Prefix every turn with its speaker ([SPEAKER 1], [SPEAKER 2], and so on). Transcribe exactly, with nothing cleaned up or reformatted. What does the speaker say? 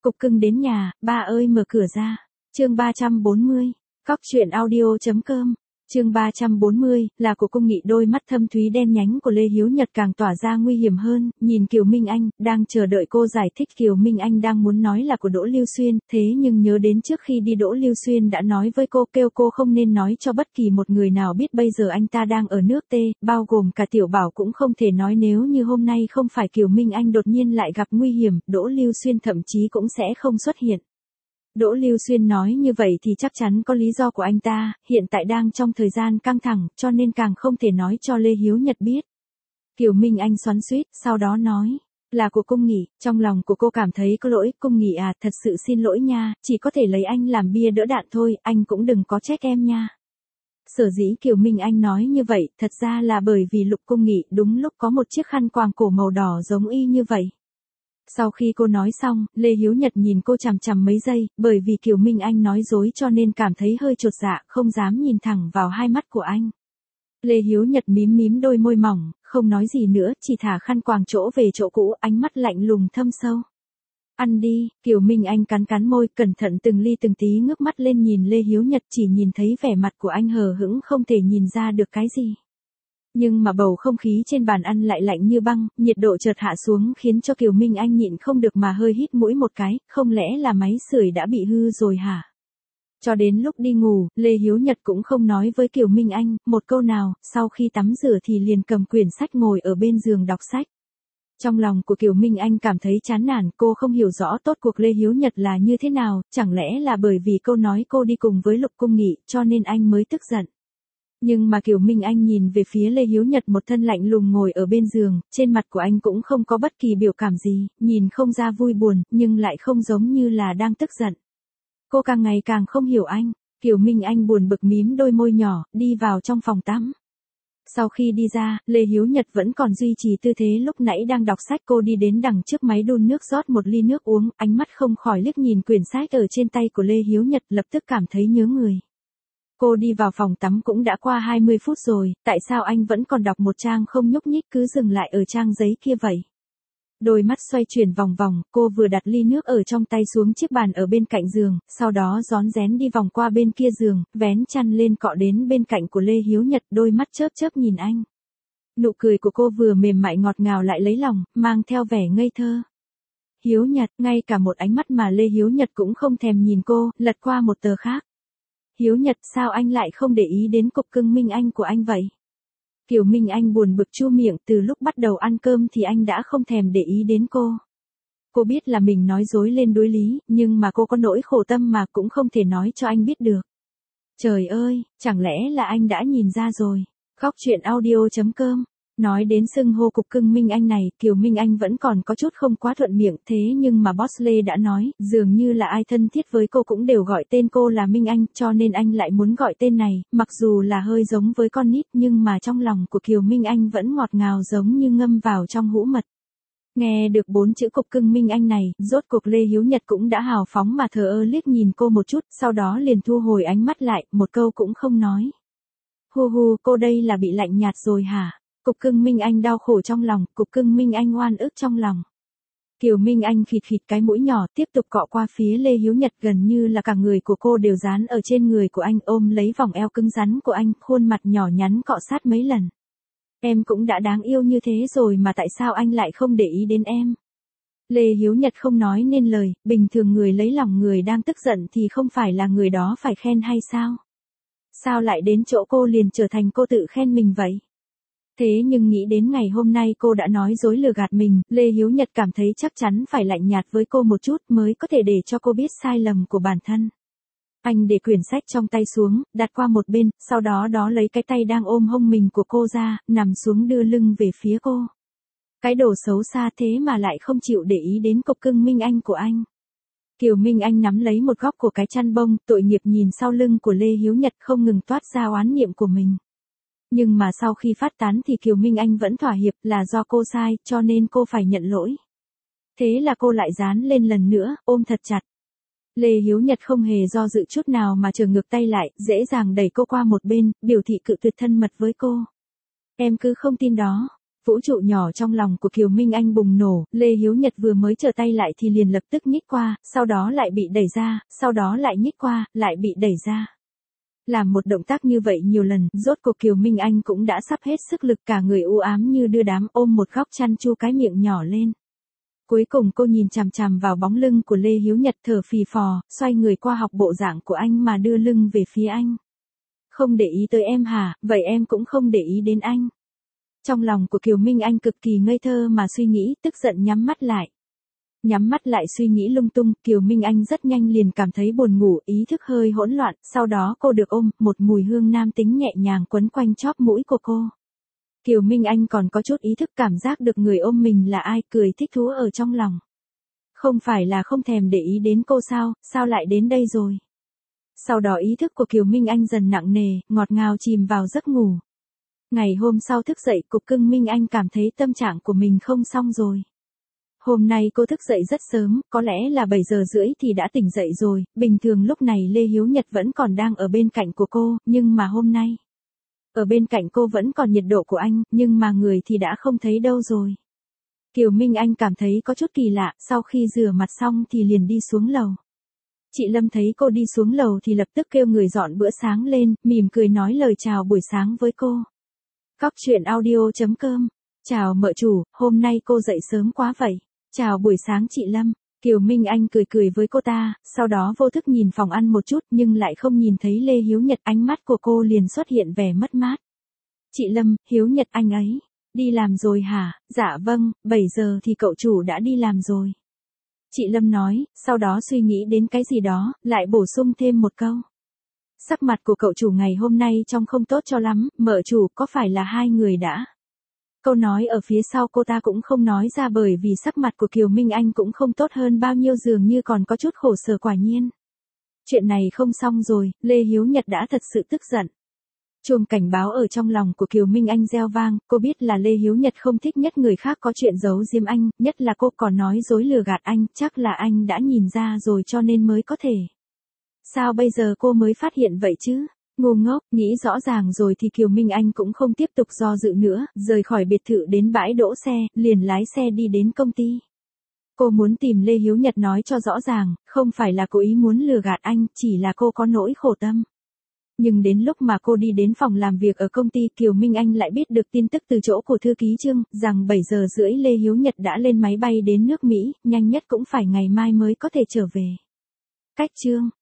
[SPEAKER 1] Cục cưng đến nhà, ba ơi mở cửa ra. Chương ba trăm bốn mươi, Cóc truyện audio chấm com. Chương ba trăm bốn mươi, là của cung nghị. Đôi mắt thâm thúy đen nhánh của Lê Hiếu Nhật càng tỏa ra nguy hiểm hơn, nhìn Kiều Minh Anh, đang chờ đợi cô giải thích. Kiều Minh Anh đang muốn nói là của Đỗ Lưu Xuyên, thế nhưng nhớ đến trước khi đi Đỗ Lưu Xuyên đã nói với cô, kêu cô không nên nói cho bất kỳ một người nào biết bây giờ anh ta đang ở nước T, bao gồm cả Tiểu Bảo cũng không thể nói. Nếu như hôm nay không phải Kiều Minh Anh đột nhiên lại gặp nguy hiểm, Đỗ Lưu Xuyên thậm chí cũng sẽ không xuất hiện. Đỗ Lưu Xuyên nói như vậy thì chắc chắn có lý do của anh ta, hiện tại đang trong thời gian căng thẳng, cho nên càng không thể nói cho Lê Hiếu Nhật biết. Kiều Minh Anh xoắn xuýt, sau đó nói, là của cung nghị. Trong lòng của cô cảm thấy có lỗi. Cung nghị à, thật sự xin lỗi nha, chỉ có thể lấy anh làm bia đỡ đạn thôi, anh cũng đừng có trách em nha. Sở dĩ Kiều Minh Anh nói như vậy, thật ra là bởi vì Lục Cung Nghị đúng lúc có một chiếc khăn quàng cổ màu đỏ giống y như vậy. Sau khi cô nói xong, Lê Hiếu Nhật nhìn cô chằm chằm mấy giây, bởi vì Kiều Minh Anh nói dối cho nên cảm thấy hơi chột dạ, không dám nhìn thẳng vào hai mắt của anh. Lê Hiếu Nhật mím mím đôi môi mỏng, không nói gì nữa, chỉ thả khăn quàng chỗ về chỗ cũ, ánh mắt lạnh lùng thâm sâu. Ăn đi. Kiều Minh Anh cắn cắn môi, cẩn thận từng ly từng tí ngước mắt lên nhìn Lê Hiếu Nhật, chỉ nhìn thấy vẻ mặt của anh hờ hững, không thể nhìn ra được cái gì. Nhưng mà bầu không khí trên bàn ăn lại lạnh như băng, nhiệt độ chợt hạ xuống khiến cho Kiều Minh Anh nhịn không được mà hơi hít mũi một cái, không lẽ là máy sưởi đã bị hư rồi hả? Cho đến lúc đi ngủ, Lê Hiếu Nhật cũng không nói với Kiều Minh Anh một câu nào, sau khi tắm rửa thì liền cầm quyển sách ngồi ở bên giường đọc sách. Trong lòng của Kiều Minh Anh cảm thấy chán nản, cô không hiểu rõ tốt cuộc Lê Hiếu Nhật là như thế nào, chẳng lẽ là bởi vì câu nói cô đi cùng với Lục Cung Nghị cho nên anh mới tức giận. Nhưng mà Kiều Minh Anh nhìn về phía Lê Hiếu Nhật một thân lạnh lùng ngồi ở bên giường, trên mặt của anh cũng không có bất kỳ biểu cảm gì, nhìn không ra vui buồn, nhưng lại không giống như là đang tức giận. Cô càng ngày càng không hiểu anh. Kiều Minh Anh buồn bực mím đôi môi nhỏ, đi vào trong phòng tắm. Sau khi đi ra, Lê Hiếu Nhật vẫn còn duy trì tư thế lúc nãy đang đọc sách. Cô đi đến đằng trước máy đun nước rót một ly nước uống, ánh mắt không khỏi liếc nhìn quyển sách ở trên tay của Lê Hiếu Nhật, lập tức cảm thấy nhớ người. Cô đi vào phòng tắm cũng đã qua hai mươi phút rồi, tại sao anh vẫn còn đọc một trang không nhúc nhích, cứ dừng lại ở trang giấy kia vậy? Đôi mắt xoay chuyển vòng vòng, cô vừa đặt ly nước ở trong tay xuống chiếc bàn ở bên cạnh giường, sau đó rón rén đi vòng qua bên kia giường, vén chăn lên cọ đến bên cạnh của Lê Hiếu Nhật, đôi mắt chớp chớp nhìn anh. Nụ cười của cô vừa mềm mại ngọt ngào lại lấy lòng, mang theo vẻ ngây thơ. Hiếu Nhật, ngay cả một ánh mắt mà Lê Hiếu Nhật cũng không thèm nhìn cô, lật qua một tờ khác. Hiếu Nhật, sao anh lại không để ý đến cục cưng Minh Anh của anh vậy? Kiều Minh Anh buồn bực chu miệng, từ lúc bắt đầu ăn cơm thì anh đã không thèm để ý đến cô. Cô biết là mình nói dối lên đối lý, nhưng mà cô có nỗi khổ tâm mà cũng không thể nói cho anh biết được. Trời ơi, chẳng lẽ là anh đã nhìn ra rồi? Cóc truyện audio chấm com. Nói đến xưng hô cục cưng Minh Anh này, Kiều Minh Anh vẫn còn có chút không quá thuận miệng, thế nhưng mà Boss Lê đã nói, dường như là ai thân thiết với cô cũng đều gọi tên cô là Minh Anh, cho nên anh lại muốn gọi tên này, mặc dù là hơi giống với con nít, nhưng mà trong lòng của Kiều Minh Anh vẫn ngọt ngào giống như ngâm vào trong hũ mật. Nghe được bốn chữ cục cưng Minh Anh này, rốt cuộc Lê Hiếu Nhật cũng đã hào phóng mà thờ ơ liếc nhìn cô một chút, sau đó liền thu hồi ánh mắt lại, một câu cũng không nói. Hu hu, cô đây là bị lạnh nhạt rồi hả? Cục cưng Minh Anh đau khổ trong lòng, cục cưng Minh Anh oan ức trong lòng. Kiều Minh Anh khịt khịt cái mũi nhỏ, tiếp tục cọ qua phía Lê Hiếu Nhật, gần như là cả người của cô đều dán ở trên người của anh, ôm lấy vòng eo cứng rắn của anh, khuôn mặt nhỏ nhắn cọ sát mấy lần. Em cũng đã đáng yêu như thế rồi mà tại sao anh lại không để ý đến em? Lê Hiếu Nhật không nói nên lời, bình thường người lấy lòng người đang tức giận thì không phải là người đó phải khen hay sao? Sao lại đến chỗ cô liền trở thành cô tự khen mình vậy? Thế nhưng nghĩ đến ngày hôm nay cô đã nói dối lừa gạt mình, Lê Hiếu Nhật cảm thấy chắc chắn phải lạnh nhạt với cô một chút mới có thể để cho cô biết sai lầm của bản thân. Anh để quyển sách trong tay xuống, đặt qua một bên, sau đó đó lấy cái tay đang ôm hông mình của cô ra, nằm xuống đưa lưng về phía cô. Cái đồ xấu xa thế mà lại không chịu để ý đến cục cưng Minh Anh của anh. Kiều Minh Anh nắm lấy một góc của cái chăn bông, tội nghiệp nhìn sau lưng của Lê Hiếu Nhật không ngừng toát ra oán niệm của mình. Nhưng mà sau khi phát tán thì Kiều Minh Anh vẫn thỏa hiệp, là do cô sai, cho nên cô phải nhận lỗi. Thế là cô lại dán lên lần nữa, ôm thật chặt. Lê Hiếu Nhật không hề do dự chút nào mà trở ngược tay lại, dễ dàng đẩy cô qua một bên, biểu thị cự tuyệt thân mật với cô. Em cứ không tin đó. Vũ trụ nhỏ trong lòng của Kiều Minh Anh bùng nổ, Lê Hiếu Nhật vừa mới trở tay lại thì liền lập tức nhích qua, sau đó lại bị đẩy ra, sau đó lại nhích qua, lại bị đẩy ra. Làm một động tác như vậy nhiều lần, rốt cuộc Kiều Minh Anh cũng đã sắp hết sức lực, cả người u ám như đưa đám, ôm một góc chăn chu cái miệng nhỏ lên. Cuối cùng cô nhìn chằm chằm vào bóng lưng của Lê Hiếu Nhật thở phì phò, xoay người qua học bộ dạng của anh mà đưa lưng về phía anh. Không để ý tới em hả, vậy em cũng không để ý đến anh. Trong lòng của Kiều Minh Anh cực kỳ ngây thơ mà suy nghĩ, tức giận nhắm mắt lại. Nhắm mắt lại suy nghĩ lung tung, Kiều Minh Anh rất nhanh liền cảm thấy buồn ngủ, ý thức hơi hỗn loạn, sau đó cô được ôm, một mùi hương nam tính nhẹ nhàng quấn quanh chóp mũi của cô. Kiều Minh Anh còn có chút ý thức cảm giác được người ôm mình là ai, cười thích thú ở trong lòng. Không phải là không thèm để ý đến cô sao, sao lại đến đây rồi? Sau đó ý thức của Kiều Minh Anh dần nặng nề, ngọt ngào chìm vào giấc ngủ. Ngày hôm sau thức dậy, cục cưng Minh Anh cảm thấy tâm trạng của mình không xong rồi. Hôm nay cô thức dậy rất sớm, có lẽ là bảy giờ rưỡi thì đã tỉnh dậy rồi, bình thường lúc này Lê Hiếu Nhật vẫn còn đang ở bên cạnh của cô, nhưng mà hôm nay, ở bên cạnh cô vẫn còn nhiệt độ của anh, nhưng mà người thì đã không thấy đâu rồi. Kiều Minh Anh cảm thấy có chút kỳ lạ, sau khi rửa mặt xong thì liền đi xuống lầu. Chị Lâm thấy cô đi xuống lầu thì lập tức kêu người dọn bữa sáng lên, mỉm cười nói lời chào buổi sáng với cô. Cóc truyện audio chấm com. Chào mợ chủ, hôm nay cô dậy sớm quá vậy. Chào buổi sáng chị Lâm. Kiều Minh Anh cười cười với cô ta, sau đó vô thức nhìn phòng ăn một chút nhưng lại không nhìn thấy Lê Hiếu Nhật, ánh mắt của cô liền xuất hiện vẻ mất mát. Chị Lâm, Hiếu Nhật anh ấy, đi làm rồi hả? Dạ vâng, bảy giờ thì cậu chủ đã đi làm rồi. Chị Lâm nói, sau đó suy nghĩ đến cái gì đó, lại bổ sung thêm một câu. Sắc mặt của cậu chủ ngày hôm nay trông không tốt cho lắm, mợ chủ có phải là hai người đã? Câu nói ở phía sau cô ta cũng không nói ra bởi vì sắc mặt của Kiều Minh Anh cũng không tốt hơn bao nhiêu, dường như còn có chút khổ sở quả nhiên. Chuyện này không xong rồi, Lê Hiếu Nhật đã thật sự tức giận. Chuông cảnh báo ở trong lòng của Kiều Minh Anh reo vang, cô biết là Lê Hiếu Nhật không thích nhất người khác có chuyện giấu giếm anh, nhất là cô còn nói dối lừa gạt anh, chắc là anh đã nhìn ra rồi cho nên mới có thể. Sao bây giờ cô mới phát hiện vậy chứ? Ngu ngốc, nghĩ rõ ràng rồi thì Kiều Minh Anh cũng không tiếp tục do dự nữa, rời khỏi biệt thự đến bãi đỗ xe, liền lái xe đi đến công ty. Cô muốn tìm Lê Hiếu Nhật nói cho rõ ràng, không phải là cố ý muốn lừa gạt anh, chỉ là cô có nỗi khổ tâm. Nhưng đến lúc mà cô đi đến phòng làm việc ở công ty, Kiều Minh Anh lại biết được tin tức từ chỗ của thư ký Trương, rằng bảy giờ rưỡi Lê Hiếu Nhật đã lên máy bay đến nước Mỹ, nhanh nhất cũng phải ngày mai mới có thể trở về. Cách Trương,